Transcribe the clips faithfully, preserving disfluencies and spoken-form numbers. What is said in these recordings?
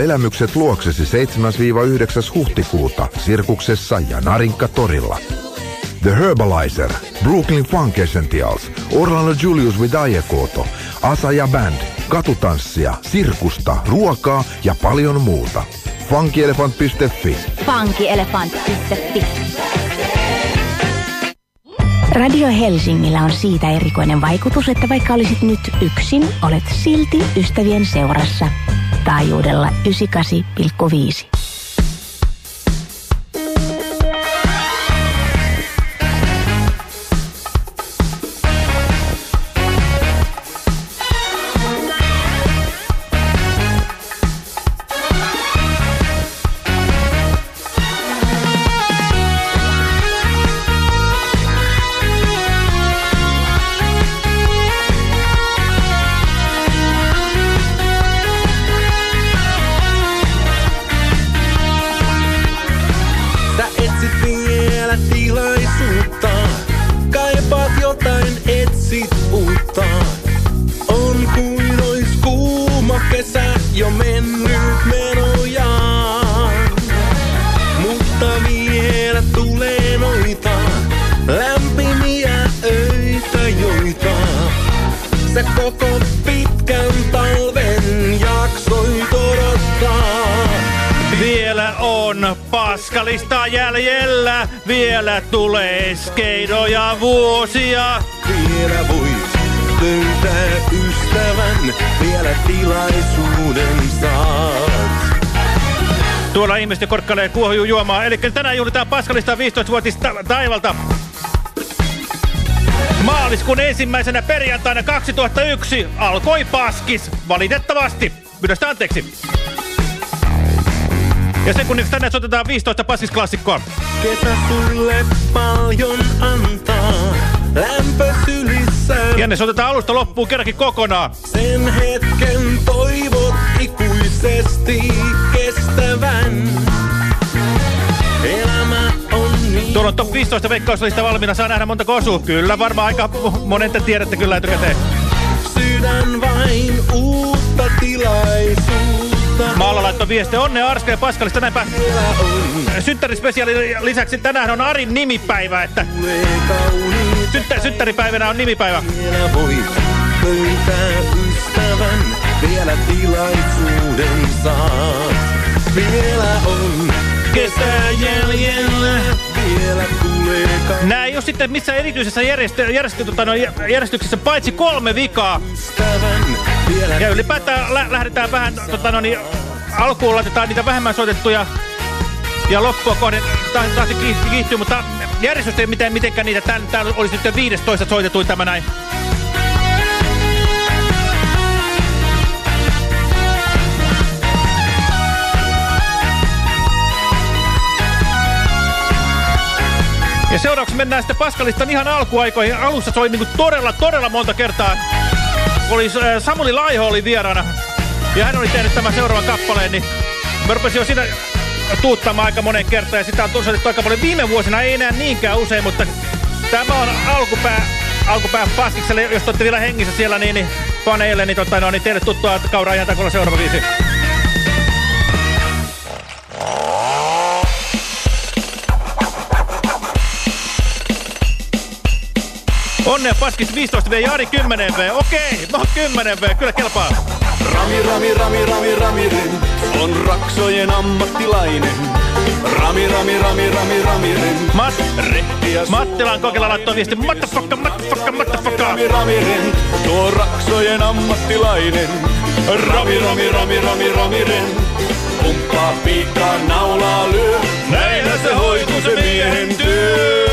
Elämykset luoksesi seitsemäs yhdeksäs huhtikuuta Sirkuksessa ja Narinka-torilla. The Herbalizer, Brooklyn Funk Essentials, Orlando Julius with Aiekoto, Asaja Band, katutanssia, sirkusta, ruokaa ja paljon muuta. funkyelefant piste fi. funkyelefant piste fi. Radio Helsingillä on siitä erikoinen vaikutus, että vaikka olisit nyt yksin, olet silti ystävien seurassa. Taajuudella yhdeksänkymmentäkahdeksan pilkku viisi. Paskalista jäljellä, vielä tulee skeidoja vuosia. Vielä voit löytää ystävän, vielä tilaisuuden saat. Tuolla ihmiset korkkailee kuohjuu juomaa, eli tänään juhlitaan Paskalista viisitoistavuotista taivalta. Maaliskuun ensimmäisenä perjantaina kaksituhattayksi alkoi Paskis, valitettavasti. Pyydän sitä anteeksi. Ja sekunniksi tänne soitetaan viisitoista Paskis-klassikkoa. Kesä sulle paljon antaa, lämpö sylissä. Ja ne soitetaan alusta loppuun kerrankin kokonaan. Sen hetken toivot ikuisesti kestävän. Elämä on niin. Tuolla on top viisitoista veikkauslista valmiina, saa nähdä montako osuu. Kyllä, varmaan aika monen te tiedätte kyllä etukäteen. Sydän vain uutta tilaisuutta. Maalla laittoi viestiä. Onnea Arska ja Paskalista näinpä. Synttärispesiaali lisäksi tänään on Arin nimipäivä, että Syttä, synttäripäivänä on nimipäivä. Vielä voit löytää ystävän, vielä tilaisuuden saat. Vielä on kesä jäljellä, vielä tulee kauan. Nää ei ole sitten missään erityisessä järjestö, järjestö, tota, no, järjestyksessä paitsi kolme vikaa. Ja ylipäätään lä lähdetään vähän, tota, no, niin, alkuun laitetaan niitä vähemmän soitettuja ja loppua kohden tahti kiihtyy, mutta järjestystä ei miten, mitenkään niitä. Tän, täällä olisi nyt viidestoista soitetuin tämä näin. Ja seuraavaksi mennään sitten Paskalistan ihan alkuaikoihin. Alussa soi niinku todella, todella monta kertaa. Oli, äh, Samuli Laiho oli vieraana. Ja hän oli tehnyt tämän seuraavan kappaleen, niin mä rupesin jo siinä tuuttamaan aika monen kertaan. Ja sitä on soitettu aika paljon viime vuosina, ei enää niinkään usein, mutta tämä on alkupää, alkupää Paskikselle. Jos olette vielä hengissä siellä, niin, niin paneille, niin, tota, no, niin teille tuttua kauraa ihan takolla seuraava viisi. Onnea Paskis viisitoista V ja Ari kymmenen V. Okei, no kymmenen V, kyllä kelpaa. Rami, Rami, Rami, Rami, Ramiren on raksojen ammattilainen. Rami, Rami, Rami, Rami, Ramiren. Mat Mattilan kokella laittoi viesti. Mattafakka, mattafakka, mattafakka. Rami, Ramiren, tuo raksojen ammattilainen. Rami, Rami, Rami, Rami, Ramiren. Pumppaa piikkaa, naulaa lyö. Näinhän se hoituu se miehen työ.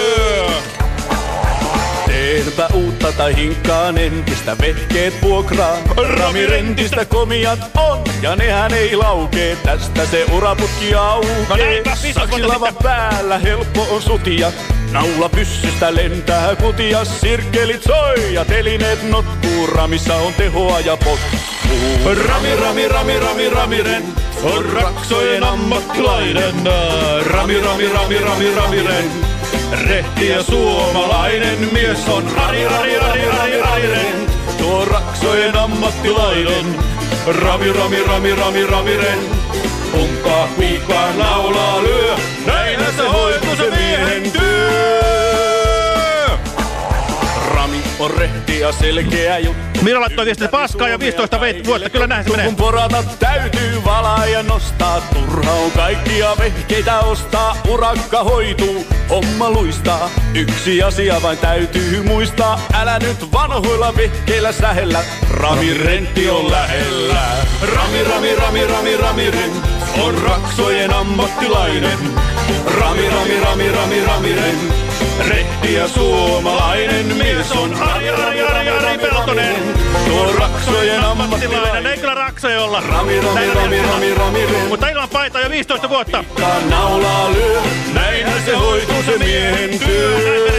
Teenpä uutta tai hinkkaan entistä, vehkeet vuokraan. Ramirentistä komiat on, ja nehän ei laukee. Tästä se uraputki aukee. Saksilavan päällä helppo on sutia. Naula pyssystä lentää kutia. Sirkkelit soi ja telineet notkuu. Ramissa on tehoa ja potkuu. Rami, Rami, Rami, Rami, Ramiren on raksojen ammattilainen. Rami, Rami, Rami, Rami, Ramiren. Rehti ja suomalainen mies on Rari, Rari, Rari, Rari, Rari, tuo raksojen ammattilainen. Rami, rami, rami, rami, rami, ren. Pumppaa piikkaan, laulaa, lyö. Näinhän se hoituu se miehen työ. Rami on rehti ja selkeä juttu. Mira laittoi viestiä paskaa ja viisitoista vuotta. Kyllä näin se menee. Kun porata täytyy valaa ja nostaa. Turha on kaikkia vehkeitä ostaa. Urakka hoituu, homma luistaa. Yksi asia vain täytyy muistaa. Älä nyt vanhoilla vehkeillä sähellä. Rami rentti on lähellä. Rami, rami, rami, rami, rami, rent. On raksojen ammattilainen. Rami, rami, rami, rami, rami, rent. Rehti ja suomalainen mies on Ari, Ari, Ari, Ari Peltonen. Tuo raksojen ammattilainen. Ei kyllä raksoja olla. Rami, rami, rami, rami, rami, rent. Mutta ilman paita jo viisitoista vuotta. Naulaa lyö, näinhän se hoituu se miehen työ.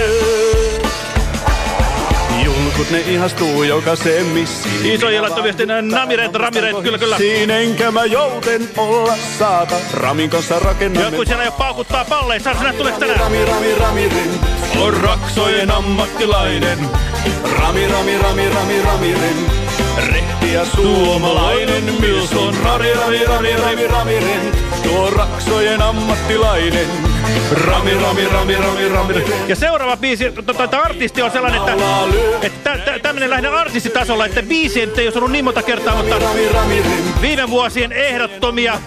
Julkut ne ihastuu jokaiseen missiin. Isoja laittoi viestinä Namiret, Ramiret, kyllä kyllä. Siinä enkä mä jouten olla saata. Ramin kanssa rakennamme. Joku siellä jo paukuttaa palleja. Saas nähdä tuleeko tänään? Rami, rami, rami, ren. On raksojen ammattilainen. Rami, rami, rami, rami, rami, ren. Rehti ja suomalainen mies on Rami, rami, rami, rami, rami, ren. Tuo raksojen ammattilainen. Rami, rami, rami, rami, rami, ren. Ja seuraava biisi, tämä artisti on sellainen, että, että tämmöinen lähinnä artistitasolla, että biisi ei ole ollut niin monta kertaa, mutta viime vuosien ehdottomia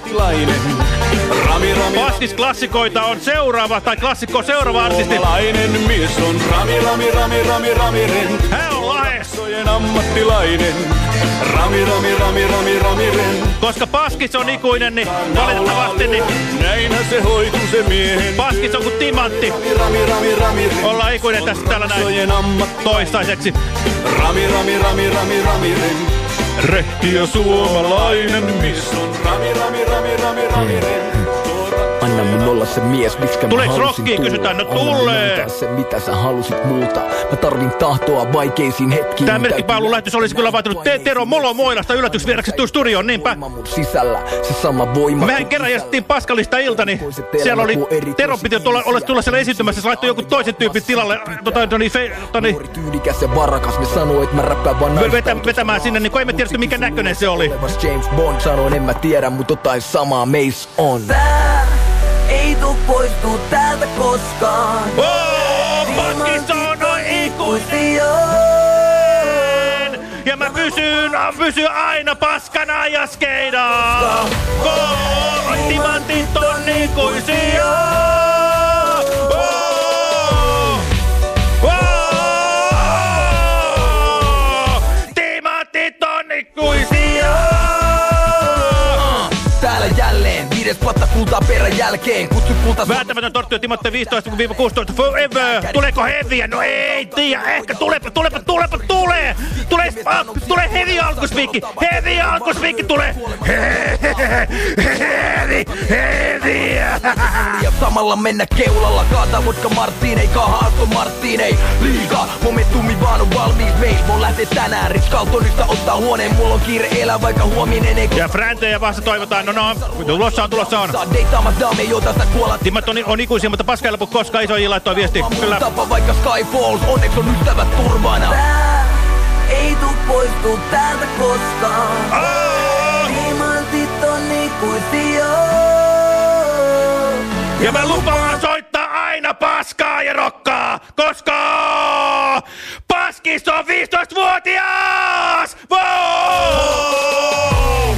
Paskis-klassikoita on seuraava, tai klassikko seuraava artisti. Suomalainen mies on Rami, rami, rami, rami, rami, ren. Hän on lahe. Ammattilainen. Rami, rami, rami, rami, rami, ren. Koska Paskis on ikuinen, niin valitettavasti niin näinhän se hoituu se miehen. Paskis on kuin timantti. Rami, rami, rami, ren. Ollaan ikuinen tässä täällä näin toistaiseksi. Rami, rami, rami, rami, rami, ren. Rehti ja suomalainen mies on Rami, rami, rami, rami, rami, ren. Anna mun olla se mies, miksikä mä Tuleeks halusin rockia? tulla. Kysytään, no Anna mun tulee. antaa se, mitä sä halusit muuta. Mä tarvin tahtoa vaikeisiin hetkiin. Tää merkkipaalun lähetys olisi kyllä vaatinut Te Tero Molo Moilasta yllätysvieraksi tuu studioon, niinpä. Mun sisällä se sama voima. Mehän kerran järjestettiin Paskalista ilta, niin siellä oli, Tero piti tulla, olla tulla siellä esiintymässä, se laittoi joku toisen tyypin tilalle, tota, no niin, fe, tota niin, Nuori tyylikäs ja varakas, me sanoo, et mä räppään vaan naista. vetä, vetämään sinne, niin kun emme tiedä, mikä näköinen se oli. James Bond sanoin, en mä tiedä, mut jotain samaa meis on. Tää ei tuu poistuu täältä koskaan. Oh, Paskis on noin ikuisia. Ja mä pysyn, pysyn aina paskana ja skeidaa. Oh, timantit on ikuisia. Oh, oh, timantit on ikuisia. Täällä jälleen, viides patta kultaa perän jälkeen. Kutsu kulta... Vääntämätön torttu ja Timotte viisitoista kuusitoista forever. Tuleeko heviä? No ei tiedä. Ehkä tulepa, tulepa, tulepa, tulee. Tulee, ah, tulee hevi alkuspiikki. Hevi alkuspiikki tulee. Hevi, hevi. Ja samalla mennä keulalla. Kaata vodka Martin, ei kaha Aston Martin, ei liiga. Momentumi vaan on valmiis meis. Mun lähtee tänään Ritz Carltonista ottaa huoneen. Mulla on kiire elää vaikka huominen ei... Ja Fräntöjä vasta toivotaan. No no, tulossa on, tulossa on. Timmat on, on ikuisia, mutta paska ei lopu koskaan. Isoji laittoi viesti. Kyllä. Tapa vaikka Skyfalls, onneksi on ystävät turvana. Tää ei tuu poistuu täältä koskaan. Oh! Timantit on ikuisia. Ja mä lupaan soittaa aina paskaa ja rokkaa, koska Paskis on viisitoistavuotias! Wow!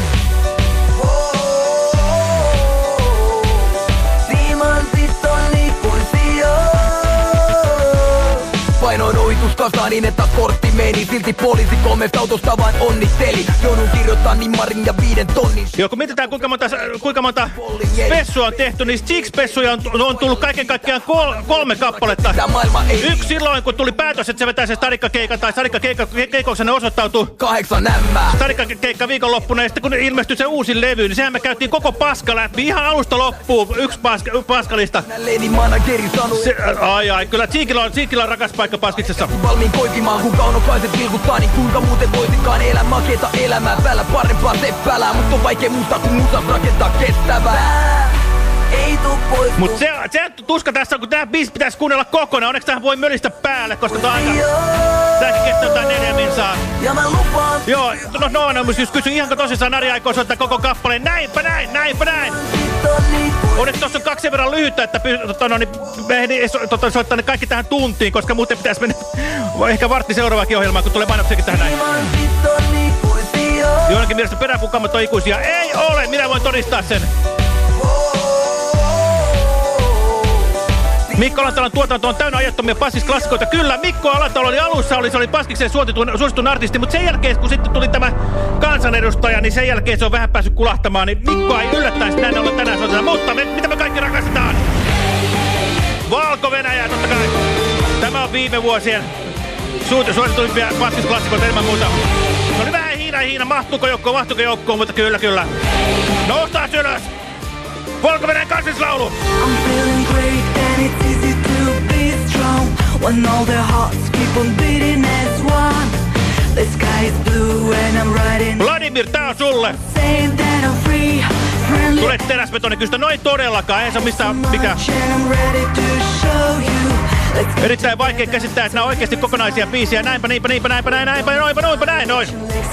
Painoin ohituskasaan niin, että kortti meni. Silti poliisi kolmesta autosta vain onnitteli. Joudun kirjoittaa nimmarin ja viiden tonnin. Joo, kun mietitään kuinka monta, kuinka monta spessua on tehty, niin Six-spessuja on, on tullut kaiken kaikkiaan kol, kolme kappaletta. Yksi silloin, kun tuli päätös, että se vetää sen stadikkakeikan tai stadikkakeikkauksena osoittautui Kahdeksan ämmää. Stadikkakeikka viikonloppuna ja sitten kun ilmestyi se uusi levy, niin sehän me käytiin koko paska läpi. Ihan alusta loppuun yksi paska, paskalista. Lenin manageri sanoi. Se, ai ai, kyllä Tsiikillä on, Tsiikillä on rakas paikka Paskiksessa. Valmiin koipimaan, kun kaunokaiset vilkuttaa, niin kuinka muuten voitikaan elää makeeta elämää. Päällä parempaa seppälää, mutta on vaikea muistaa, kun musas rakentaa kestävää. ei tuu poistuu. Mut se, se tuska tässä on, kun tää biisi pitäisi kuunnella kokonaan. Onneksi tähän voi mölistä päälle, koska tää aika... Tääkin kestää jotain neljä minsaa. Ja mä lupaan. Joo, no no, no just kysyn ihanko tosissaan Nari aikoo soittaa koko kappaleen. Näinpä näin, näinpä näin. Onneksi tossa on kaksi sen verran lyhyttä, että tota, no, niin, me ehdin tota, soittaa ne kaikki tähän tuntiin, koska muuten pitäisi mennä ehkä vartti seuraavakin ohjelmaan, kun tulee mainoksiakin tähän näin. Joidenkin mielestä peräpukamat on ikuisia. Ei ole! Minä voin todistaa sen. Mikko Alantalon tuotanto on täynnä ajattomia paskisklassikoita. Kyllä, Mikko Alantalo oli alussa, oli, se oli Paskiksen suositun artisti, mutta sen jälkeen, kun sitten tuli tämä kansanedustaja, niin sen jälkeen se on vähän päässyt kulahtamaan, niin Mikko ei yllättäisi näin olla tänään soitetaan. Mutta me, mitä me kaikki rakastetaan? Valko-Venäjä, totta kai. Tämä on viime vuosien suosituimpia paskisklassikoita ilman muuta. Se oli vähän Hiina, Hiina, mahtuuko joukkoon, mahtuuko joukkoon, mutta kyllä, kyllä. Noustaan ylös! Valko-Venäjän kansallislaulu! I'm feeling great and it's easy to be strong when all their hearts keep on beating as one. The sky is blue and I'm riding. Vladimir, tää on sulle! Saying that I'm free, friendly. Tulet teräsbetonin kystä, no ei todellakaan, ei se ole mistään mikä. Erittäin vaikea käsittää, että nämä on oikeasti kokonaisia biisiä. Näinpä, niinpä, niinpä, näinpä, näin, näinpä, noinpä, noinpä, näin, noin.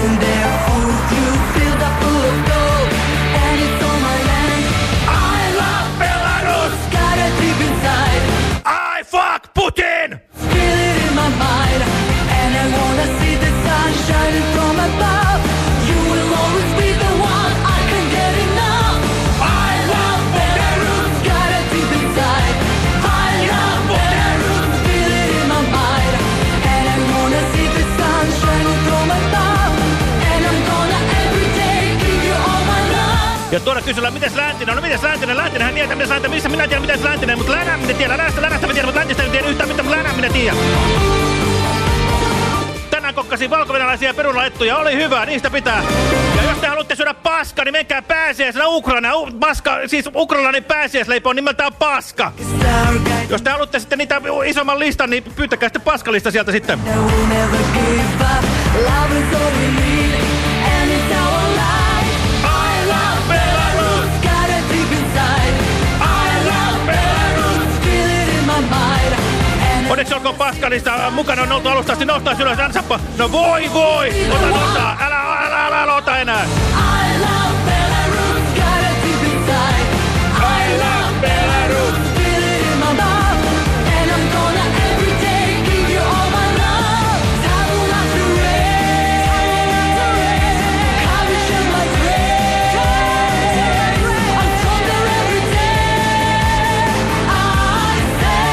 I fuck Putin! Feel it in my mind, and I wanna see the sun shining from above. You will always be the one, I can get enough. I love Belarus, got it deep inside. I love Belarus, feel it in my mind, and I wanna see the sun shining from above. And I'm gonna every day give you all my love. Ja tuolla kysellään, mites läntinen? No mites läntinen? Läntinenhän tietää, mites läntinen, missä minä tiedän, mites läntinen, mutta länä minä tiedän, länästä, länästä minä tiedän, mutta läntistä minä tiedän yhtään mitään, mutta länä minä tiedän. Tänään kokkasin valkovenäläisiä perunalaettuja, oli hyvä, niistä pitää. Ja jos te haluatte syödä paskaa, niin menkää pääsiäisenä Ukraina. U paska, siis ukrainalainen pääsiäisleipä on nimeltään paska. Jos te haluatte sitten niitä isomman listan, niin pyytäkää sitten paskalista sieltä sitten. Onneksi olkoon paskalista. Mukana on oltu alusta asti. Nostaa ylös. Ansappa. No voi voi. Ota, ota. Älä, älä, älä, älä ota enää. I love Belarus. Got it deep inside. I love Belarus. Feel it in my mouth. And I'm gonna every day give you all my love. Savun after rain. Kavishan like rain. I'm stronger every day. I say.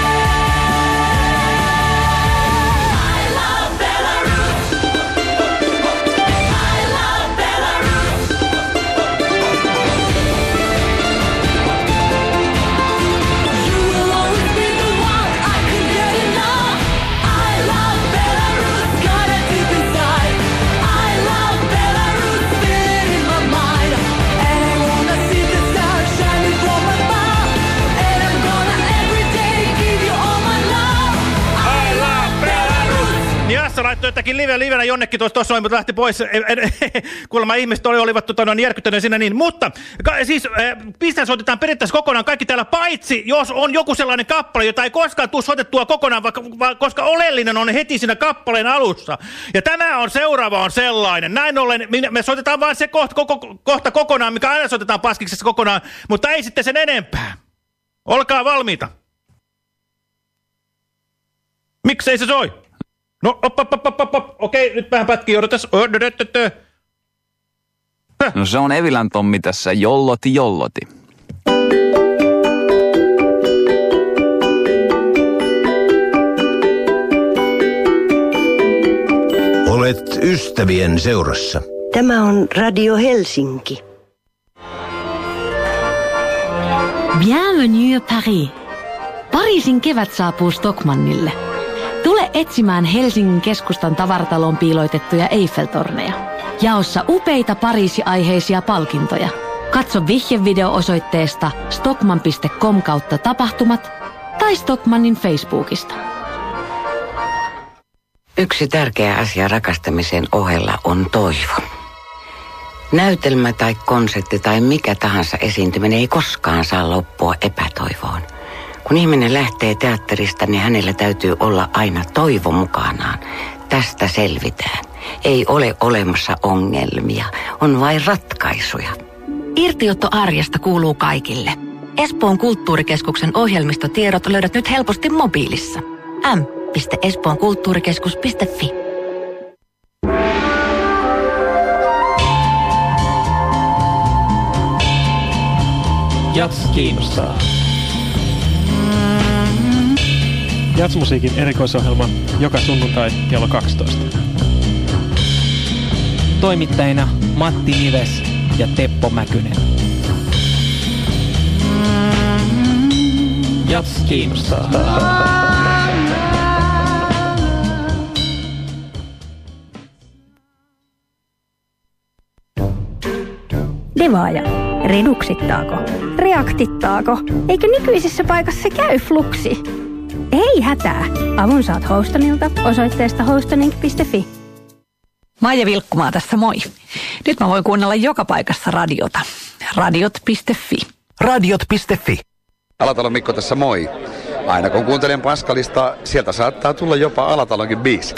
Laittoi jotakin live, livenä jonnekin tuossa tuossa, mutta lähti pois. Kuulemma ihmiset oli, olivat tota, noin järkyttäneet siinä niin. Mutta ka, siis äh, pistään soitetaan periaatteessa kokonaan kaikki täällä, paitsi jos on joku sellainen kappale, jota ei koskaan tule soitettua kokonaan, vaikka, va, koska oleellinen on heti siinä kappaleen alussa. Ja tämä on seuraava on sellainen. Näin ollen me soitetaan vaan se kohta, koko, kohta kokonaan, mikä aina soitetaan Paskiksessa kokonaan, mutta ei sitten sen enempää. Olkaa valmiita. Miksei se soi? No, op, op, op, op, op. Okei, nyt vähän pätkii, odotas. No se on Evilän Tommi tässä, jolloti jolloti. Olet ystävien seurassa. Tämä on Radio Helsinki. Bienvenue Paris. Pariisin kevät saapuu Stockmannille. Tule etsimään Helsingin keskustan tavarataloon piiloitettuja Eiffeltorneja. Jaossa upeita Pariisi-aiheisia palkintoja. Katso vihjevideo osoitteesta stockman piste com kautta tapahtumat tai Stockmannin Facebookista. Yksi tärkeä asia rakastamisen ohella on toivo. Näytelmä tai konsertti tai mikä tahansa esiintyminen ei koskaan saa loppua epätoivoon. Kun ihminen lähtee teatterista, niin hänellä täytyy olla aina toivo mukanaan. Tästä selvitään. Ei ole olemassa ongelmia, on vain ratkaisuja. Irtiotto arjesta kuuluu kaikille. Espoon kulttuurikeskuksen ohjelmistotiedot löydät nyt helposti mobiilissa. m piste espoonkulttuurikeskus piste fi. Jats kiinnostaa. Jatsmusiikin erikoisohjelma joka sunnuntai kello kaksitoista. Toimittajina Matti Nives ja Teppo Mäkynen. Jats kiinnostaa. Devaaja. Reduksittaako? Reaktittaako? Eikö nykyisessä paikassa käy fluksi? Ei hätää. Avun saat Hostonilta osoitteesta hostoning piste fi. Maija Vilkkumaa tässä, moi. Nyt mä voin kuunnella joka paikassa radiota. Radiot piste fi. Radiot piste fi. Alatalon Mikko tässä, moi. Aina kun kuuntelen Paskalista, sieltä saattaa tulla jopa Alatalonkin biisi.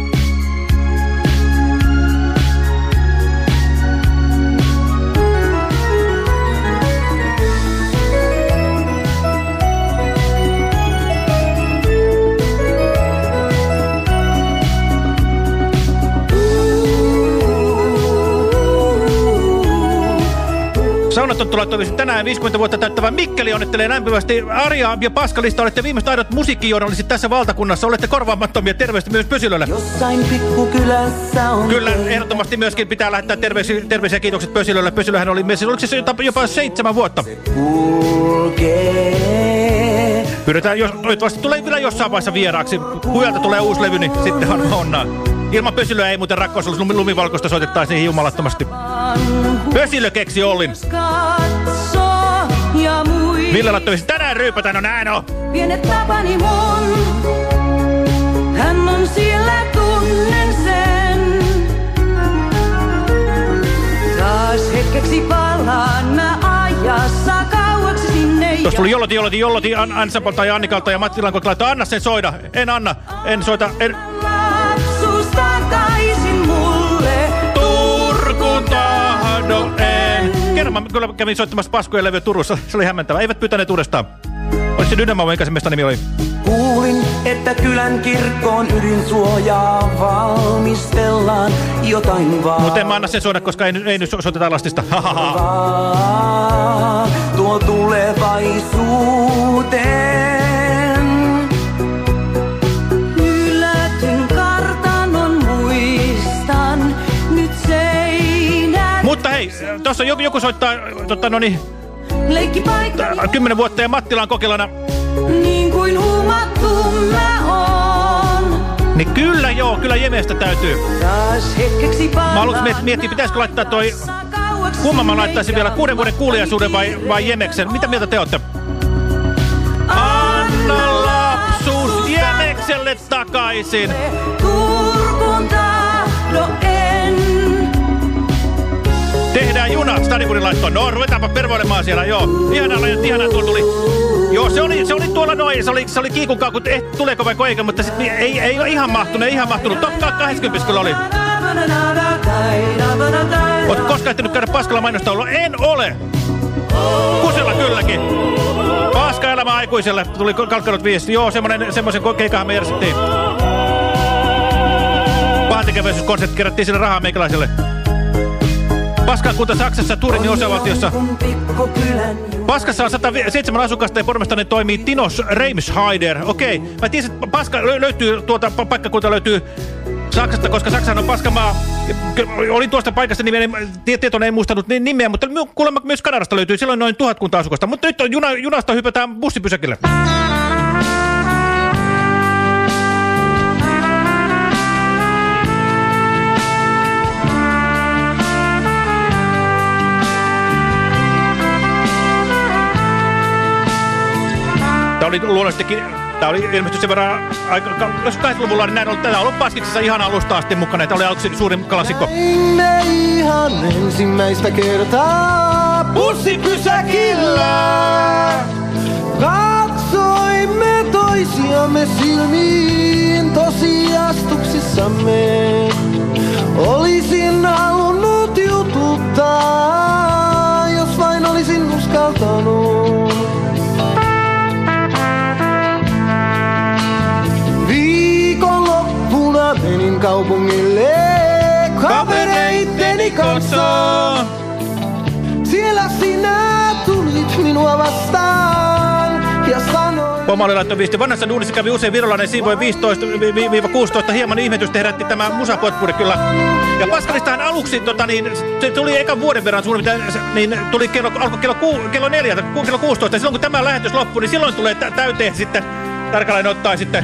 Saunatonttu laittoi tänään viisikymmentä vuotta täyttävä Mikkeli onnittelee lämpimästi. Arja ja Paskalista, olette viimeiset aidot musiikkijournalistit tässä valtakunnassa. Olette korvaamattomia, terveistä myös Pösilölle. Jossain pikkukylässä on Kyllä, ehdottomasti myöskin pitää lähettää terveisiä, terveisiä kiitokset Pösilölle. Pösilöhän oli mies, oliko se jopa seitsemän vuotta? Pyydetään, jos toivottavasti tulee vielä jossain vaiheessa vieraaksi. Hujalta tulee uusi levy, niin sittenhan onnaa. Ilman Pösilöä ei muuten rakkaus olisi lumivalkoista, soitettaisiin jumalattomasti. Pösilö keksi Ollin. Ville laittavisi tänään ryypätään, no näin on. Pienet tapani mun, hän on siellä, tunnen sen. Taas hetkeksi palaan mä ajassa kauaksi sinne. Tuossa tuli jolloti, jolloti, jolloti An Ansapolta ja Annikalta ja Matti Lanko laittaa, anna sen soida. En anna, en soita, en... Takaisin mulle Turkuun tahdon en. Kerran mä kyllä kävin soittamassa paskojen levyä Turussa. Se oli hämmentävä. Eivät pyytäneet uudestaan. Oliko se Dynamo, mikä se mestan nimi oli? Kuulin, että kylän kirkkoon ydinsuojaa valmistellaan jotain vaan. Mutta en mä anna sen soida, koska ei, ei nyt soiteta lastista. Tuo tulevaisuuteen. Mutta hei, tuossa joku, joku soittaa, tota, no niin, kymmenen vuotta ja Mattila on kokeilana. Niin kuin huumattu mä oon. Niin kyllä joo, kyllä Jemestä täytyy. Mä aluksi miet, miettiä, pitäisikö laittaa toi, kumman mä laittaisin vielä, kuuden vuoden kuuliaisuuden vai, vai Jemeksen. Mitä mieltä te ootte? Anna lapsuus Jemekselle takaisin. Turkun tahdo en. Tehdään juna, Stadiburin laittoon. No, ruvetaanpa pervoilemaan siellä, joo. Ihanaa, ihanaa tuolla tuli. Joo, se oli, se oli tuolla noin, se oli, se oli kiikunkaan, kun eh, tuleeko vai koika, mutta sit ei, ei ole ihan mahtunut, ei ihan mahtunut. Top kaksikymmentä kyllä oli. Ootko koskaan ehtinyt käydä Paskalla mainostaululla? En ole. Kusella kylläkin. Paska elämä aikuiselle. Tuli kalkkanut viisi. Joo, semmonen, semmoisen keikahan me järjestettiin. Pahantekeväisyyskonsertti kerättiin sille rahaa meikäläiselle. Paskan kunta Saksassa, Turinin osavaltiossa. Paskassa on sata seitsemän asukasta ja pormestari toimii Tinos Reimsheider. Okei, mä tiesin, että Paska löytyy, tuolta paikkakunta löytyy Saksasta, koska Saksahan on paskamaa. Olin tuosta paikasta nimeä, tietoinen ei muistanut nimeä, mutta kuulemma myös Kanadasta löytyy silloin noin tuhatkunta asukasta. Mutta nyt on juna, junasta hypätään bussipysäkille. Tämä oli luonnollisestikin Tämä oli ilmeisesti sen verran, aika, jos kahdeksankymmentäluvulla, niin näin oli, tätä on ollut Paskiksessa ihan alusta asti mukana. Tämä oli aluksi suurin klassikko. Näimme ihan ensimmäistä kertaa bussipysäkillä. Katsoimme toisiamme silmiin tosiastuksissamme. Olisin halunnut jututtaa, jos vain olisin uskaltanut. Viikonloppuna menin kaupungille kavereitteni kanssa. Siellä sinä tulit minua vastaan ja sanoin... Poma oli laittanut viesti. Vanhassa duunissa kävi usein virolainen siivoin viisitoista kuusitoista. Hieman ihmetystä herätti tämä musapotpuri kyllä. Ja Paskalistahan aluksi, tota, niin, se tuli ekan vuoden verran suunnilleen, niin tuli kello, alkoi kello, ku, kello neljä, kello kuusitoista. Ja silloin kun tämä lähetys loppui, niin silloin tulee täyteen sitten, tarkalleen ottaen sitten...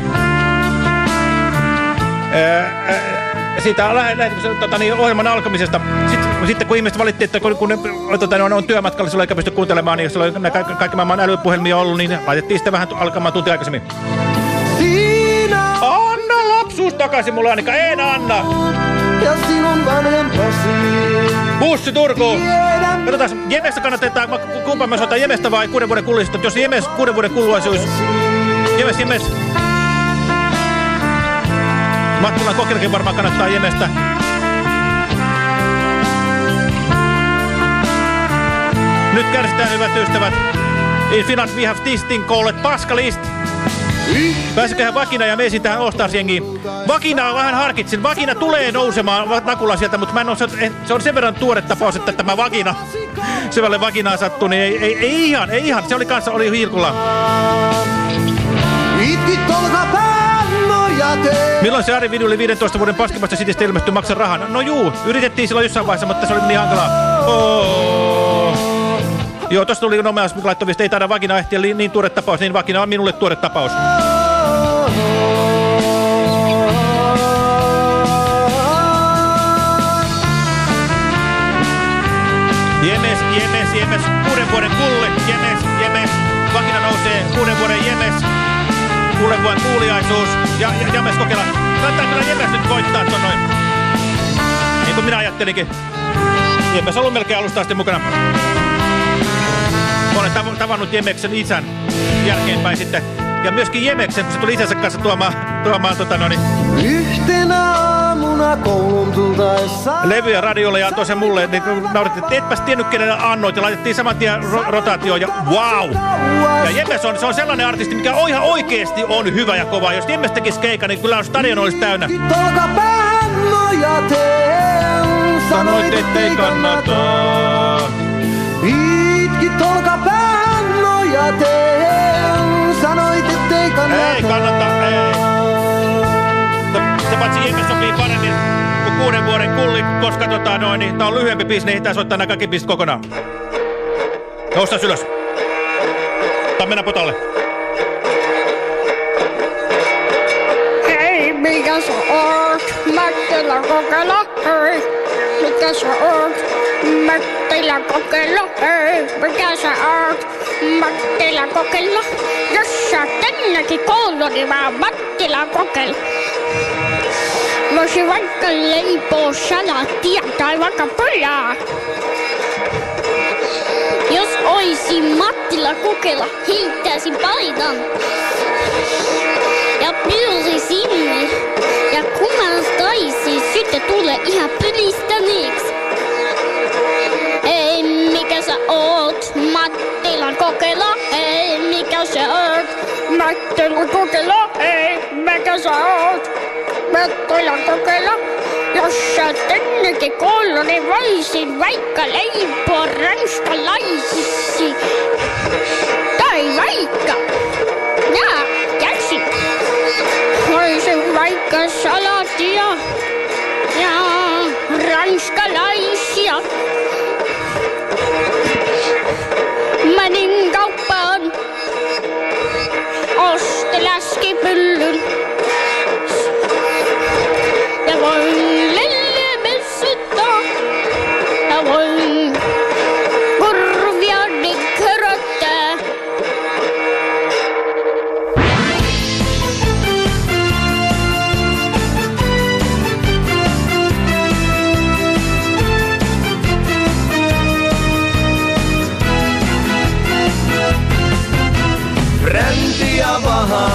Ää, ää, siitä lähetyksen tota, niin, ohjelman alkamisesta. Sitten, sitten kun ihmiset valittiin, että kun, kun ne tota, on, on työmatkalla, silloin eikä pysty kuuntelemaan, niin jos on ka kaikki maailman älypuhelmia ollut, niin laitettiin sitten vähän alkamaan tunti aikaisemmin. Sinä anna lapsuus takaisin mulle, Annika. En anna. Ja sinun vanhempasi. Bussi Turkuun. Katsotaan, Jemestä kannatetaan, kumpaan me soitaan Jemestä vai kuuden vuoden kullisista. Jos Jemes, kuuden vuoden kuluisuus. Jemes, Jemes. Mattilan kokeilukin varmaan kannattaa Jemestä. Nyt kärsitään, hyvät ystävät. In Finland we have this thing called Paskalist. Pääsiköhän Vakina ja meisin tähän All-Stars-jengiin. Vakina vähän harkitsin. Vakina tulee nousemaan nakulla sieltä, mutta mä en ole, se on sen verran tuore tapaus, että tämä Vakina, syvälle Vakinaan sattui, niin ei, ei, ei ihan, ei ihan. Se oli kanssa, oli hiilkulla. Itkit olkapään nojate. Milloin se Ari Viduli viidentoista vuoden paskimmasta sitistä ilmestyi maksaa rahan? No juu, yritettiin silloin jossain vaiheessa, mutta se oli niin hankalaa. Oh. Joo, tossa tuli nomeas laittovista, ei taida Vakina ehtiä niin tuore tapaus, niin Vakina on minulle tuore tapaus. Jemes, Jemes, Jemes, kuuden vuoden kulle, Jemes, Jemes, Vakina nousee, kuuden vuoden Jemes, kuuden vuoden kuuliaisuus, ja, ja Jemes kokeilla. Kannattaa kyllä Jemes nyt koittaa ton noin. Niin kuin minä ajattelinkin. Jemes on ollut melkein alusta asti mukana. Olen tav tavannut Jemeksen isän jälkeenpäin sitten. Ja myöskin Jemeksen, kun se tuli isänsä kanssa tuomaan, tuomaan tota no niin... Yhtenä aamuna koulun tultaessa... Levyä radiolle ja antoi sen mulle, niin naurettiin, että etpäs tiennyt kenelle annoit. Ja laitettiin saman tien ro rotaatioon ja wow! Ja Jemes on, se on sellainen artisti, mikä on ihan oikeesti on hyvä ja kova. Jos Jemes tekisi keikan, niin kyllä stadion olisi täynnä. Olkapään nojaten, sanoit ettei kannata. Itkit olkapään nojaten, sanoit ettei kannata. Ei kannata, ei. Se paitsi Jemes sopii paremmin kuin kuuden vuoden kulli, koska tota noin, niin tää on lyhyempi biisi, niin tää soittaa nämä kaikki biisit kokonaan. Noustaan ylös. Tai mennä potalle. Hei, mikä sä oot? Mättilä kokeilla, hei. Mikä sä oot? Mättilä kokeilla, hei. Mikä sä oot? Mättilä kokeilla. Jos sä tännekin koulu, niin mä Mättilä kokeilla. Voisin vaikka leipoo salaattia tai vaikka pölää. Jos oisin Mattila kokeilla, heittäisin paidan. Ja pyysi sinne. Ja kun mä taisin, sitten tulee ihan pylistäneeksi. Ei, mikä sä oot? Mattilan kokeilla. Ei, mikä sä oot? Mattilan kokeilla. Ei, mikä sä oot? Mattilan kokeilla. Jos sä tännekin koulu, niin voisin vaikka leipoa ranskalaisiksi. Tai vaikka, jaa, käsi. Voisin vaikka salaattia ja ranskalaisia. Menin kauppaan, ostin läskipyllyn. Ja voin lellemessuttaa. Ja voin korvia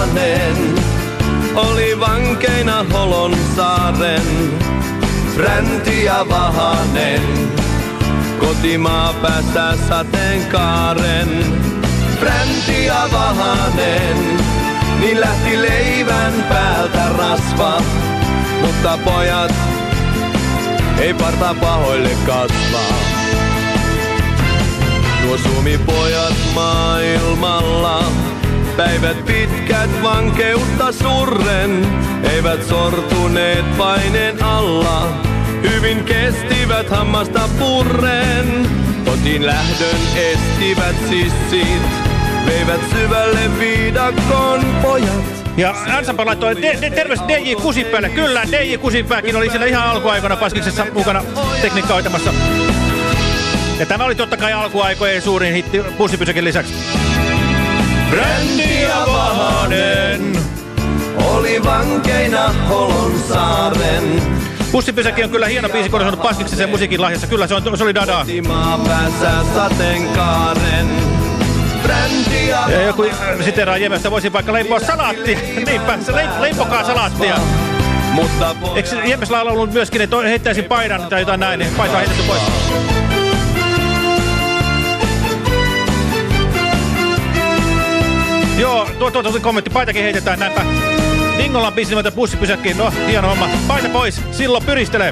Vahanen oli vankeina Holon saaren. Fränti ja Vahanen kotimaa päässä sateenkaaren. Fränti ja Vahanen, niin lähti leivän päältä rasva. Mutta pojat ei parta pahoille kasvaa. Nuo suomipojat maailmalla, päivät pitkät vankeutta surren, eivät sortuneet paineen alla, hyvin kestivät hammasta purren. Kotiin lähdön estivät sissit, veivät syvälle viidakon pojat. Ja Ansampa laittoi terveys D J Kusipäälle. Kyllä, D J Kusipääkin oli siellä ihan alkuaikana Paskiksessa mukana tekniikkaa hoitamassa. Ja tämä oli totta kai alkuaikojen suurin hitti Pussipysäkin lisäksi. Fränti ja Vahanen oli vankeina Holon saaren. Pussipysäkin on kyllä hieno biisi, kun on saanut Paskiksessa ja musiikin lahjassa. Kyllä se, on, se oli dadaa. Kotimaa päässä sateenkaaren. Ja joku siteraa Jemestä, voisin vaikka leipoa salaattia. Niinpä, se leip, leipokaa salaattia. Eikö Jemes lailla ollut myöskin, että heittäisin paidan tai jotain näin, niin paita on heitetty pois. Joo, tuo tuo tuo kommentti, paitakin heitetään näinpä. Dingolan biisi nimeltä Pussipysäkkiin, no hieno homma. Paita pois, silloin pyristelee.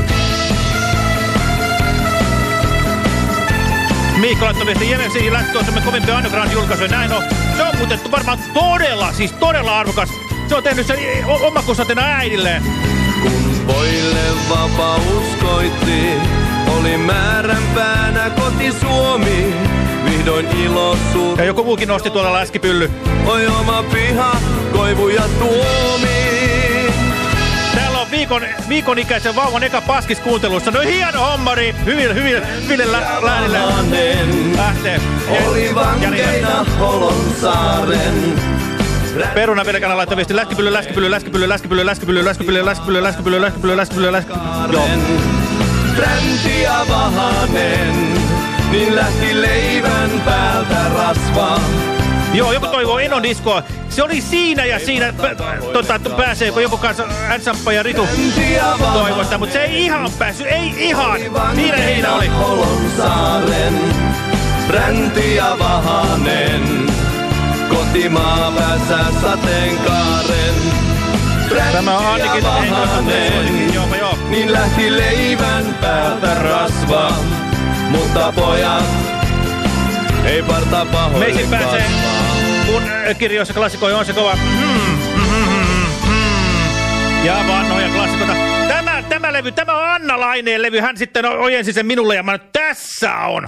Miikko laittoi viesti Jemensiin lähti tuossa me kovimpia underground-julkaisuja. Näin on. Se on muuten varmaan todella, siis todella arvokas. Se on tehnyt sen omakustanteena äidilleen. Kun poille vapaus koitti, oli määränpäänä koti Suomi. Vihdoin ilo suuri. Ja joku muukin nosti tuolla läskipylly. Oi oma piha, koivu ja tuomi. Täällä on viikon, viikon ikäisen vauvan eka Paskis kuuntelussa. No hieno hommari. Hyvin, hyvin, hyvin lä lähdille. Lähtee. Oli vankeina Holon saaren. Peruna Velkana laittoi viesti läskipylly, läskipylly, läskipylly, läskipylly, läskipylly, läskipylly, läskipylly, läskipylly, läskipylly, läskipylly, läskipylly. Joo. Fränti ja Vahanen, niin lähti leivän päältä rasva. Joo, joku toivoo Enodiskoa. Se oli siinä ja siinä tota, pääseekö joku kanssa Ansamppa ja Ritu toivosta, mutta se ei ihan päässyt, ei ihan. Siinä siinä oli. Holonsaaren, Fränti ja Vahanen, kotimaa päässä sateenkaaren. Tämä on Annikin Vahanen, joo, joo. Niin lähti leivän päältä rasva, mutta pojat ei parta pahoille Meisin pääsee mun kirjoissa klassikoja on se kova hmm, hmm, hmm, hmm. Ja vanhoja klassikoita. Tämä, tämä levy, tämä on Anna Laineen levy. Hän sitten ojensi sen minulle ja mä nyt tässä on.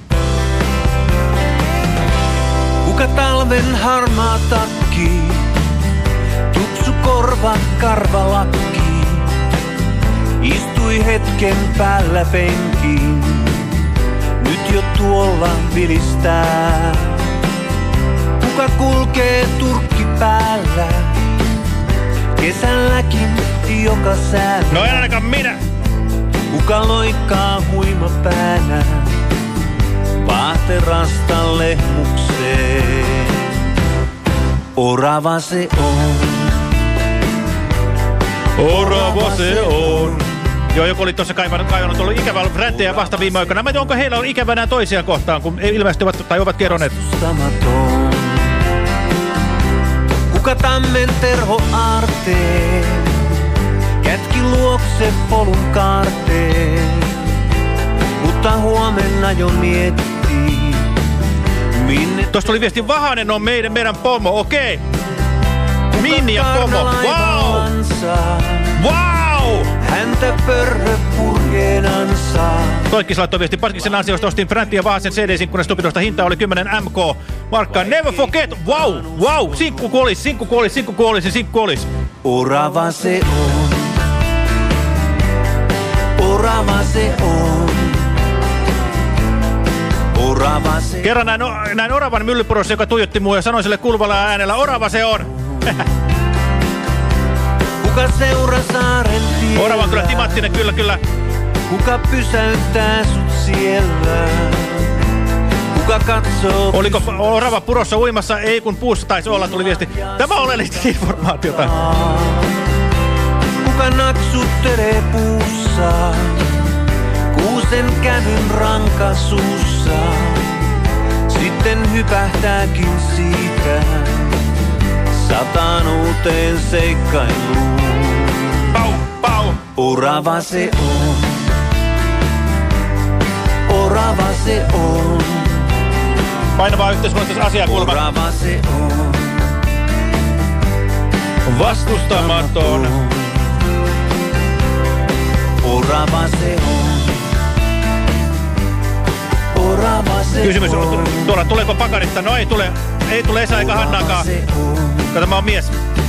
Kuka talven harmaa takki, tupsu korva karvalakki, istui hetken päällä penkiin. Nyt jo tuolla vilistää. Kuka kulkee turkki päällä, kesälläkin joka säällä. No en ainakaan minä. Kuka loikkaa huima päänä vaahterasta lehmukseen. Orava se on. Orava se on. Joo, joku oli tuossa kaivannut, kaivannut ollut ikävä fränttejä vasta viime aikoina. Mä en tiedä, onko heillä ikävänä toisiaan kohtaan, kun ilmeisesti ovat tai ovat kerroneet. Kuka tammen terho aarteen, kätki luokse polun kaarteen, mutta huomenna jo miettii, minne... Tuosta oli viesti, Vahanen on meidän, meidän pomo, okei. Okay. Minni ja pomo, wow! Wow! Häntä pörrö purjeenansa. Toikkis laittoi viesti, Paskiksen ansiosta ostin Fräntti ja Vahasen C D-sinkkunen Stupidosta. Hinta oli kymmenen M K markkaa. Never forget, wow, wow, sinkku kuolis, sinkku kuolis, sinkku kuolis ja sinkku kuolis. Orava se on. Orava se on. Orava se on. Kerran näin, näin oravan myllypurossa, joka tuijotti mua ja sanoi sille kuuluvalla äänellä, orava se on. Kuka seuraa saaren tiellä? Orava on kyllä timattinen, kyllä, kyllä. Kuka pysäyttää sut siellä? Kuka katsoo? Oliko orava purossa uimassa? Ei, kun puussa taisi olla, tuli viesti. Tämä on oleellista informaatiota. Kuka naksuttelee puussa? Kuusen kävyn rankasuussa. Sitten hypähtääkin siitä sataan uuteen seikkailuun. Pau, pau. Orava se on. Orava se on. Painavaa yhteiskunnallista asiakulma. Orava se on. Vastustamaton. Orava se on. Orava se Kysymys on. on tuolla, tuleeko pakarista? No ei tule, ei tule Esa eikä Hannaakaan. Kato, mä oon mies.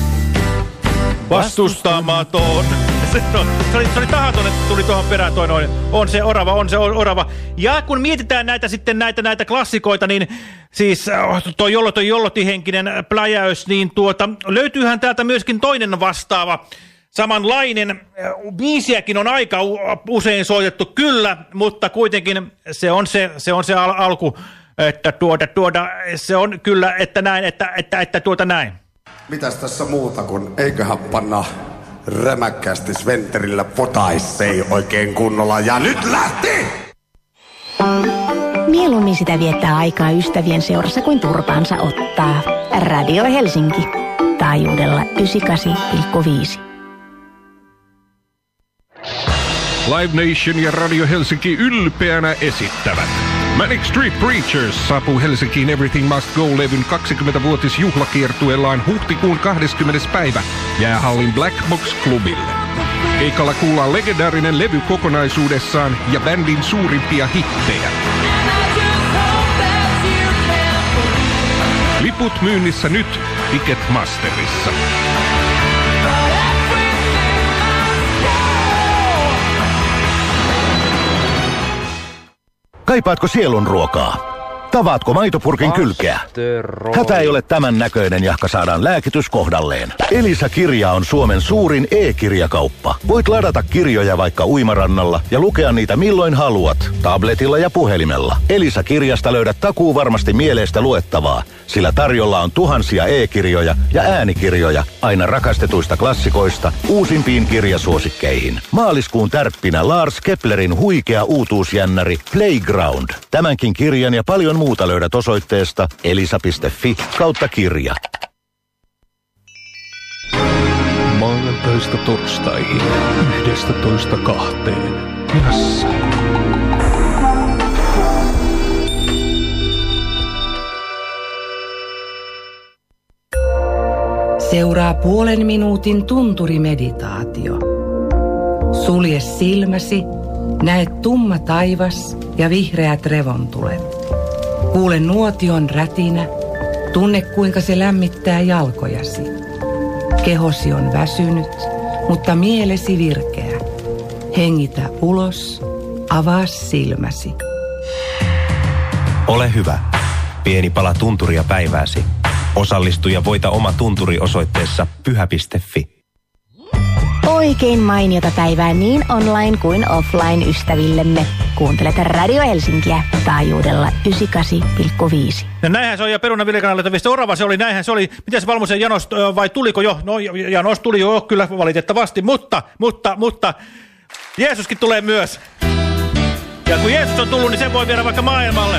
Vastustamaton. Se, no, se, oli, se oli tahaton, että tuli tuohon perään toi noin. On se orava, on se orava. Ja kun mietitään näitä sitten näitä näitä klassikoita, niin siis toi jolloti jollotihenkinen pläjäys, niin tuota, löytyyhän täältä myöskin toinen vastaava. Samanlainen biisiäkin on aika usein soitettu kyllä, mutta kuitenkin se on se, se, on se al alku, että tuota, tuota, se on kyllä, että näin, että, että, että tuota näin. Mitäs tässä muuta kuin eiköhän panna rämäkkäästi Sventerillä potaissei oikein kunnolla ja nyt lähti! Mieluummin sitä viettää aikaa ystävien seurassa kuin turpaansa ottaa. Radio Helsinki. Taajuudella yhdeksänkymmentäkahdeksan pilkku viisi. Live Nation ja Radio Helsinki ylpeänä esittävät. Manic Street Preachers saapuu Helsinkiin Everything Must Go-levyn kaksikymmentävuotisjuhlakiertueellaan huhtikuun kahdeskymmenes päivä Jäähallin Black Box-klubille. Keikalla kuullaan legendaarinen levy kokonaisuudessaan ja bändin suurimpia hittejä. Liput myynnissä nyt Ticketmasterissa. Kaipaatko sielun ruokaa? Tavaatko maitopurkin kylkeä? Hätä ei ole tämän näköinen, jahka saadaan lääkitys kohdalleen. Elisa-kirja on Suomen suurin e-kirjakauppa. Voit ladata kirjoja vaikka uimarannalla ja lukea niitä milloin haluat, tabletilla ja puhelimella. Elisa-kirjasta löydät takuu varmasti mieleistä luettavaa, sillä tarjolla on tuhansia e-kirjoja ja äänikirjoja aina rakastetuista klassikoista uusimpiin kirjasuosikkeihin. Maaliskuun tärppinä Lars Keplerin huikea uutuusjännäri Playground. Tämänkin kirjan ja paljon muuta löydät osoitteesta elisa piste fi kautta kirja. Maanantaista torstaihin yhdestätoista kahteen. Jassa. Seuraa puolen minuutin tunturimeditaatio. Sulje silmäsi, näe tumma taivas ja vihreät revontulet. Kuule nuotion rätinä, tunne kuinka se lämmittää jalkojasi. Kehosi on väsynyt, mutta mielesi virkeä. Hengitä ulos, avaa silmäsi. Ole hyvä. Pieni pala tunturia päivääsi. Osallistu ja voita oma tunturi osoitteessa pyhä piste fi. Oikein mainiota päivää niin online kuin offline ystävillemme. Kuuntelet Radio Helsinkiä taajuudella yhdeksänkymmentäkahdeksan pilkku viisi. Ja näinhän se on, ja Perunan Ville-kanalta vista orava se oli, näinhän se oli. Miten se Valmosen Janos, vai tuliko jo? No Janos tuli jo, kyllä valitettavasti, mutta, mutta, mutta Jeesuskin tulee myös. Ja kun Jeesus on tullut, niin sen voi viedä vaikka maailmalle.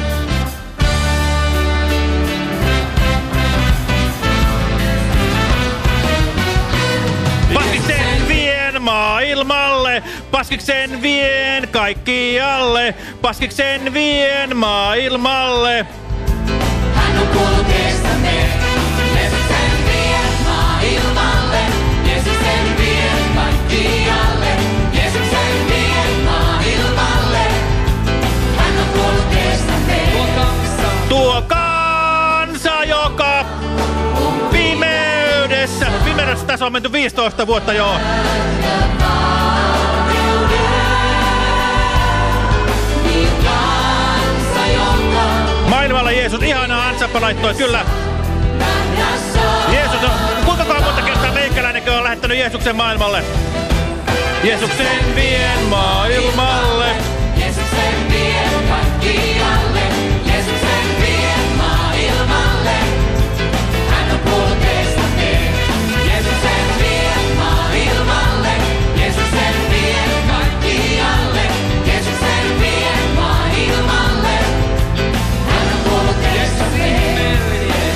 Paskiksen vien maailmalle, paskiksen vien kaikkialle, paskiksen vien maailmalle. Hän on kuullut kestämme, Jeesuksen vien maailmalle, Jeesuksen vien kaikkialle, Jeesuksen vien maailmalle. Hän on kuullut kestämme. Tuo kansa, joka pimeydessä, pimeydessä tässä on menty viisitoista vuotta jo. Maailmalla Jeesus, ihanaa Ansappa laittoi, kyllä. Jeesus on, kuinka monta kertaa meikäläinenkö on lähettänyt Jeesuksen maailmalle? Jeesuksen vien maailmalle. Jeesuksen vien kaikkialle, Jeesuksen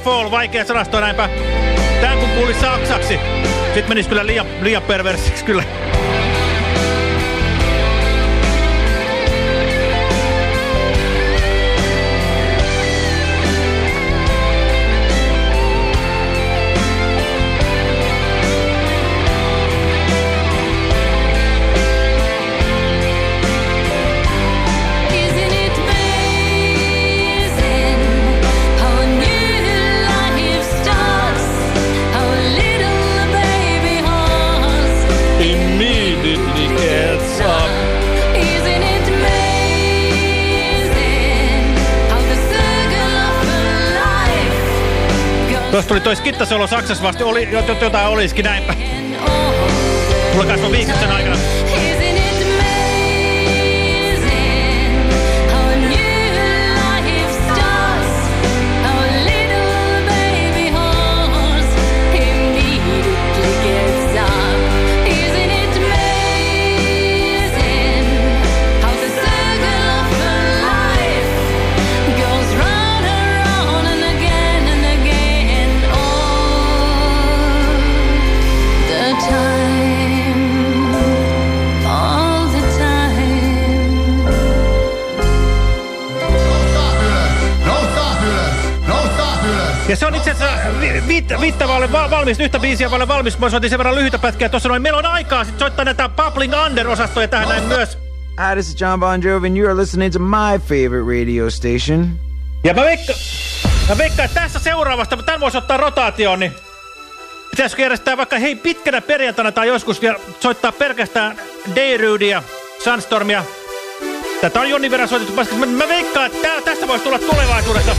Fall, vaikea sanastoa näinpä. Tän kun kuuli saksaksi, sit menis kyllä liian, liian perversiksi kyllä. Tuossa tuli toi skittasolo Saksassa vasta, oli, jotain olisikin näinpä. Mulla kasvoi viikkosen aikana. Ja se on itse asiassa viittä, viittä vaille valmis, yhtä biisiä vaille valmis, mä soitin sen verran lyhyitä pätkiä tuossa noin. Meillä on aikaa sit soittaa näitä Bubbling Under-osastoja tähän näin myös. Hi, this is John Bon Jovi and you are listening to my favorite radio station. Ja mä veikkaan, mä veikkaan, että tässä seuraavasta, tän voisi ottaa rotaatioon, niin pitäisikö järjestää vaikka hei pitkänä perjantaina tai joskus ja soittaa pelkästään Dayroodia, Sunstormia. Tätä on jonnin verran soitettu paskas. Mä, mä veikkaan, että tää, tästä voisi tulla tulevaisuudessa.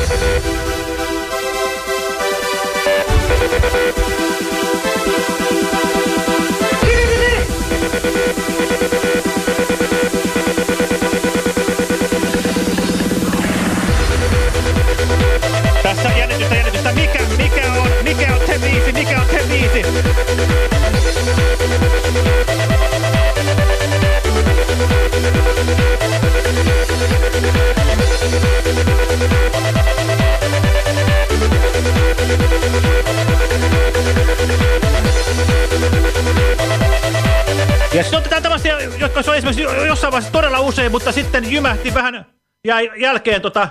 Tässä jännitystä, jännitystä. Mikä, mikä on, mikä on se viisi, mikä on se viisi? Ja sitten otetaan tämmöisiä, jotka on esimerkiksi jossain vaiheessa todella usein, mutta sitten jymähti vähän jäi jälkeen tota...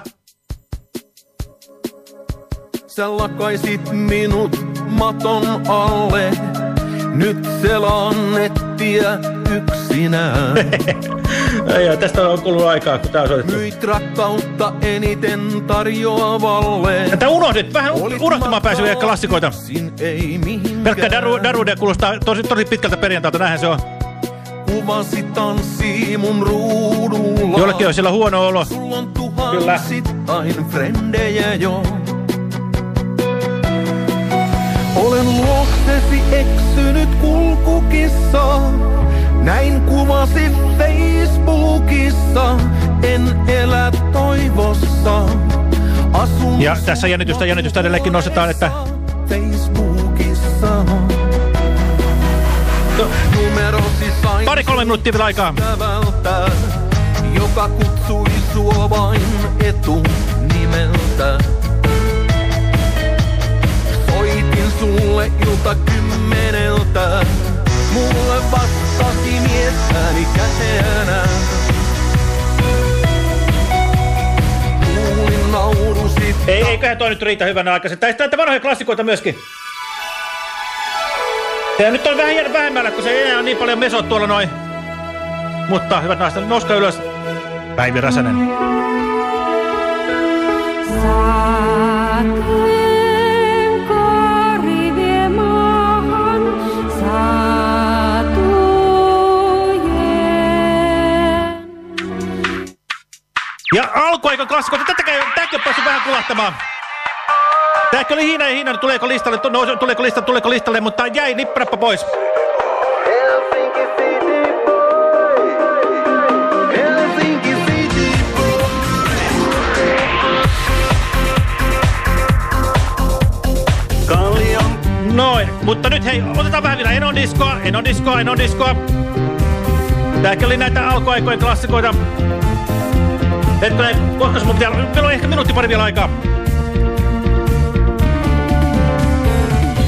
Sä lakaisit minut maton alle, nyt selaan nettiä yksinään. Ei, tästä on kulunut aikaa, kun tää on soitettu. Myit rakkautta eniten tarjoavalle. Tätä unohdit, vähän unohtumaan pääsyviä klassikoita. Pelkkä Daru, Darude kuulostaa tosi, tosi pitkältä perjantailta, näinhän se on. Kuvasi tanssii mun ruudulla. Jollekin on siellä huono olo. Sulla on tuhansittain frendejä jo. Olen luoksesi eksynyt kulkukissa. Näin kuvasi Facebookissa. En elä toivossa. Asun ja tässä jännitystä, jännitystä edelleenkin nostetaan, että... Facebookissa. Pari kolme minuuttia vielä aikaa. Joka kutsui sua vain etunimeltä. Soitin sulle ilta kymmeneltä. Mulle vastasi miestäni käteänä. Kuulin naurusit. Ei, eiköhän toi nyt riitä hyvänä aikaisen. Tästä näitä vanhoja klassikoita myöskin. Ja nyt on vähän jäänyt vähemmällä, kun se ei enää ole niin paljon mesot tuolla noin. Mutta hyvät naiset, nouskaa ylös. Päivi Räsänen. Sateenkaari vie maahan satujen. Ja alkuaika klassikoita. Tätäkin on päässyt vähän kulahtamaan. Tääkö oli Hiina ja Hiina, tuleeko listalle, no, tuleeko listalle, tuleeko listalle, mutta jäi nipparappa pois. Helsinki City Boy. Helsinki City Boy. Kallion. Noin, mutta nyt hei, otetaan vähän vielä enodiskoa, enodiskoa, enodiskoa. Tääkö oli näitä alkuaikojen klassikoita. Hetkinen, koska se mun pitää, meillä on ehkä minuutti pari vielä aikaa.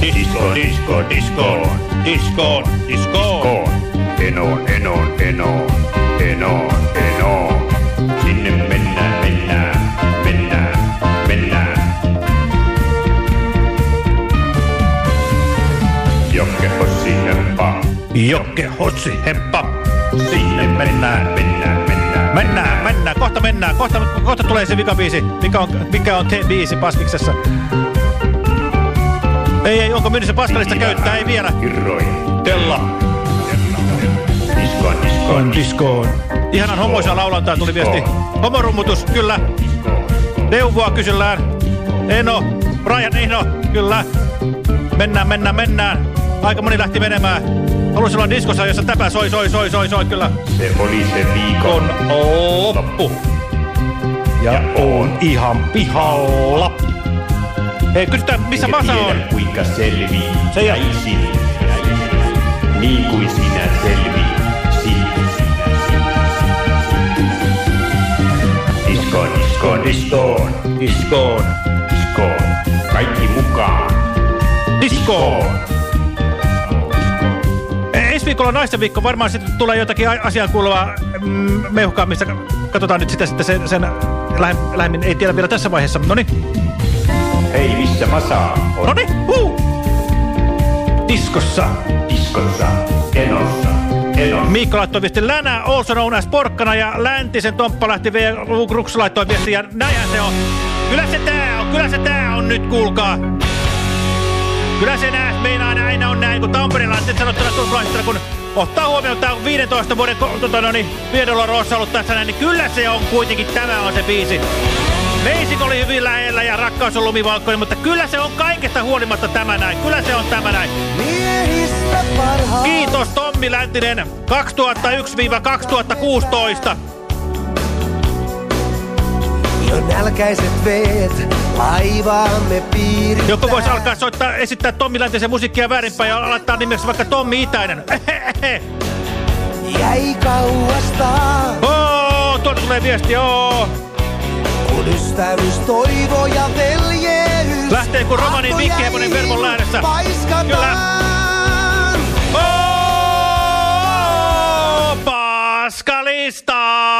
Disko, disko, disko, disko, disko. Enoon, enoon, enoon, enoon, enoon. Sinne mennään, mennään, mennään, mennään. Jokke hossi hemppa. Jokke hossi hemppa. Sinne mennään, mennään, mennään. Mennään, mennään, kohta mennään. Kohta, kohta tulee se vikabiisi. Mikä on, mikä on te biisi Paskiksessa? Ei, ei, onko mennyt se Paskalista köyttää? Ei vielä. Tella. Diskoon, diskoon, diskoon. Ihanan homoisia laulantaa tuli viesti. Homorummutus, kyllä. Neuvoa kysellään. Eno, Brian Eno, kyllä. Mennään, mennään, mennään. Aika moni lähti menemään. Haluaisin olla diskossa, jossa täpä soi, soi, soi, soi, soi, kyllä. Se oli se viikon loppu. Ja on ihan pihalla. Hei, kysytään, missä Masa on? Tiedä, kuinka selvii. Se ei näisin. Niin kuin sinä selvii. Diskoon, diskoon, diskoon. Diskoon. Diskoon. Kaikki mukaan. Diskoon. Ensi viikolla on naisten viikko. Varmaan sitten tulee jotakin asiaan kuuluvaa mm, meuhkaa, missä katsotaan nyt sitä sitten sen, sen lähemmin. Ei tiedä vielä tässä vaiheessa. Noniin. Hei, missä Masa on? Noniin, huu! Diskossa. Diskossa. Enossa. Enossa. Miikka laittoi viesti Länä, also known as Porkkana, ja Läntisen Tomppa lähti vielä, Ruks laittoi viesti, ja näinhän se on. Kyllä se tää on, kyllä se tää on nyt, kuulkaa. Kyllä se näet meinaa näin on näin, kun tamperelaisten sanottuna turkulaisista, kun ottaa huomioon, että on viidentoista vuoden tota, no niin, Viedolla Roossa ollut tässä näin, niin kyllä se on kuitenkin, tämä on se biisi. Meisik oli hyvin lähellä ja rakkaus on lumivalkoinen, mutta kyllä se on kaikesta huolimatta tämä näin. Kyllä se on tämä näin. Kiitos Tommi Läntinen, kaksituhattayksi kaksituhattakuusitoista. Jo nälkäiset veet laivaamme piirittää. Joku voisi alkaa soittaa, esittää Tommi Läntisen musiikkia väärinpäin ja laittaa nimeksi vaikka Tommi Itäinen. Jäi kauasta. Oo, tuolta tulee viesti, oo. Kun ystävyys, toivo ja veljeys. Lähtee kun romanin Vikkihevonen vermon lähdössä. Kyllä. Oo, Paskalista.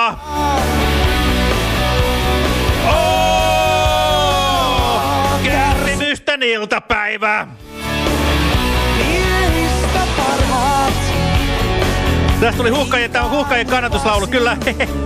Oo, kärsimysten iltapäivä. Miehistä parhaat. Tästä tuli huuhkajien, tämä on huuhkajien kannatuslaulu, kyllä.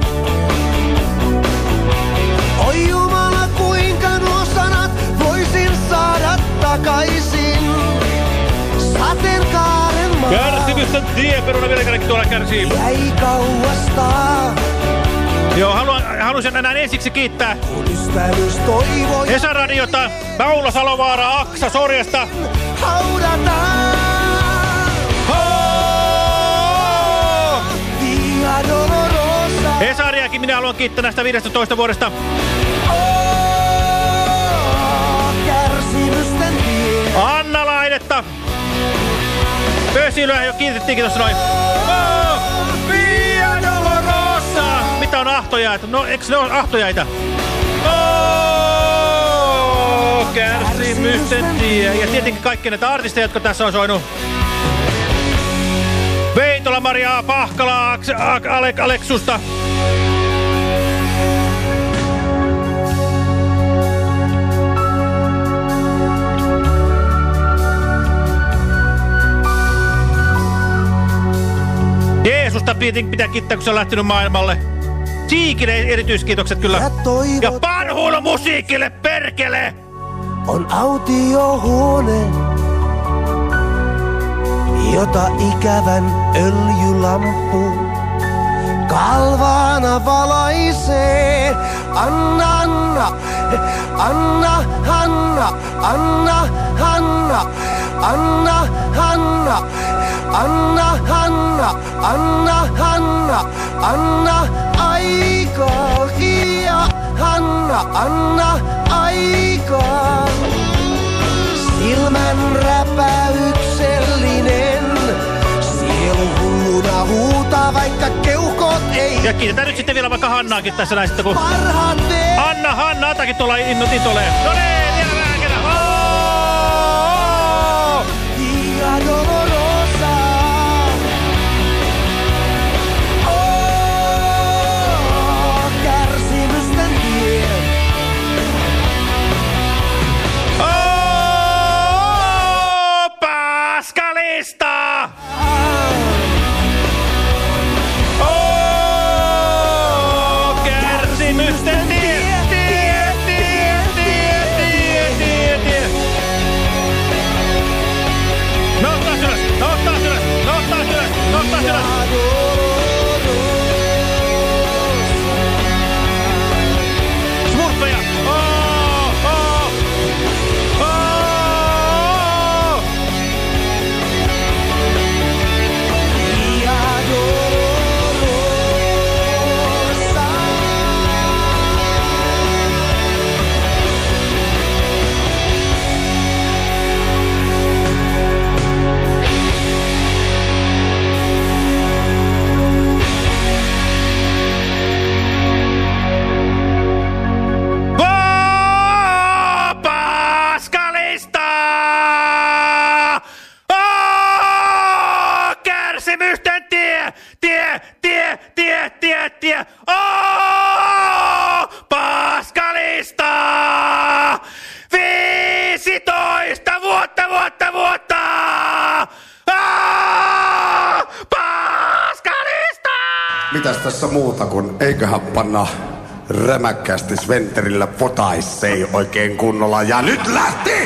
Oi Jumala, kuinka nuo sanat voisin saada takaisin. Sateenkaaren maa. Kärsimysten tie, peruna vielä kerrankin tuolla kärsii. Jäi kauasta. Joo, haluan, haluaisin enää ensiksi kiittää Esa-radiota, Paula Salovaara, Aksa Sorjasta. Haudataan. Via Dolorosa. Esariakin minä haluan kiittää näistä viidestätoista vuodesta. Kärsimysten tie. Anna Lainetta. Pösilyä jo kiitettiinkin tossa noin. Oh, Via Dolorosa. Mitä on ahtojaita? No, eikö ne ole ahtojaita? Oh, kärsimysten tie. Ja tietenkin kaikki näitä artisteja, jotka tässä on soinut. Veitola, Maria, Pahkala, Alek, Aleksusta. Jeesusta pitää kiittää, kun se on lähtenyt maailmalle. Siikille erityiskiitokset kyllä. Ja, ja Panhuulo musiikille, perkele! On autiohuone, jota ikävän öljylampu kalvaana valaisee. Anna, Anna, Anna, Hanna, Anna, Hanna, Anna, Hanna, Anna, Hanna, Anna, Hanna, Anna, aikaa, ja Hanna, anna aikaa. Silmän räpäyksellinen, sielu hulluna huutaa, vaikka keuhkot ei. Ja kiitetään nyt sitten vielä vaikka Hannaakin tässä näin sitten, kun Anna, Hanna, Atakin tuolla innot intolee. No niin, vielä vähän kerran. kärsimysten tie, tie, tie, tie, tie, tie. Oh, paskalista! Viisitoista vuotta, vuotta, vuotta! Oh, paskalista! Mitäs tässä muuta kuin eiköhän panna rämäkkäästi Sventerillä potaissei oikein kunnolla. Ja nyt lähti!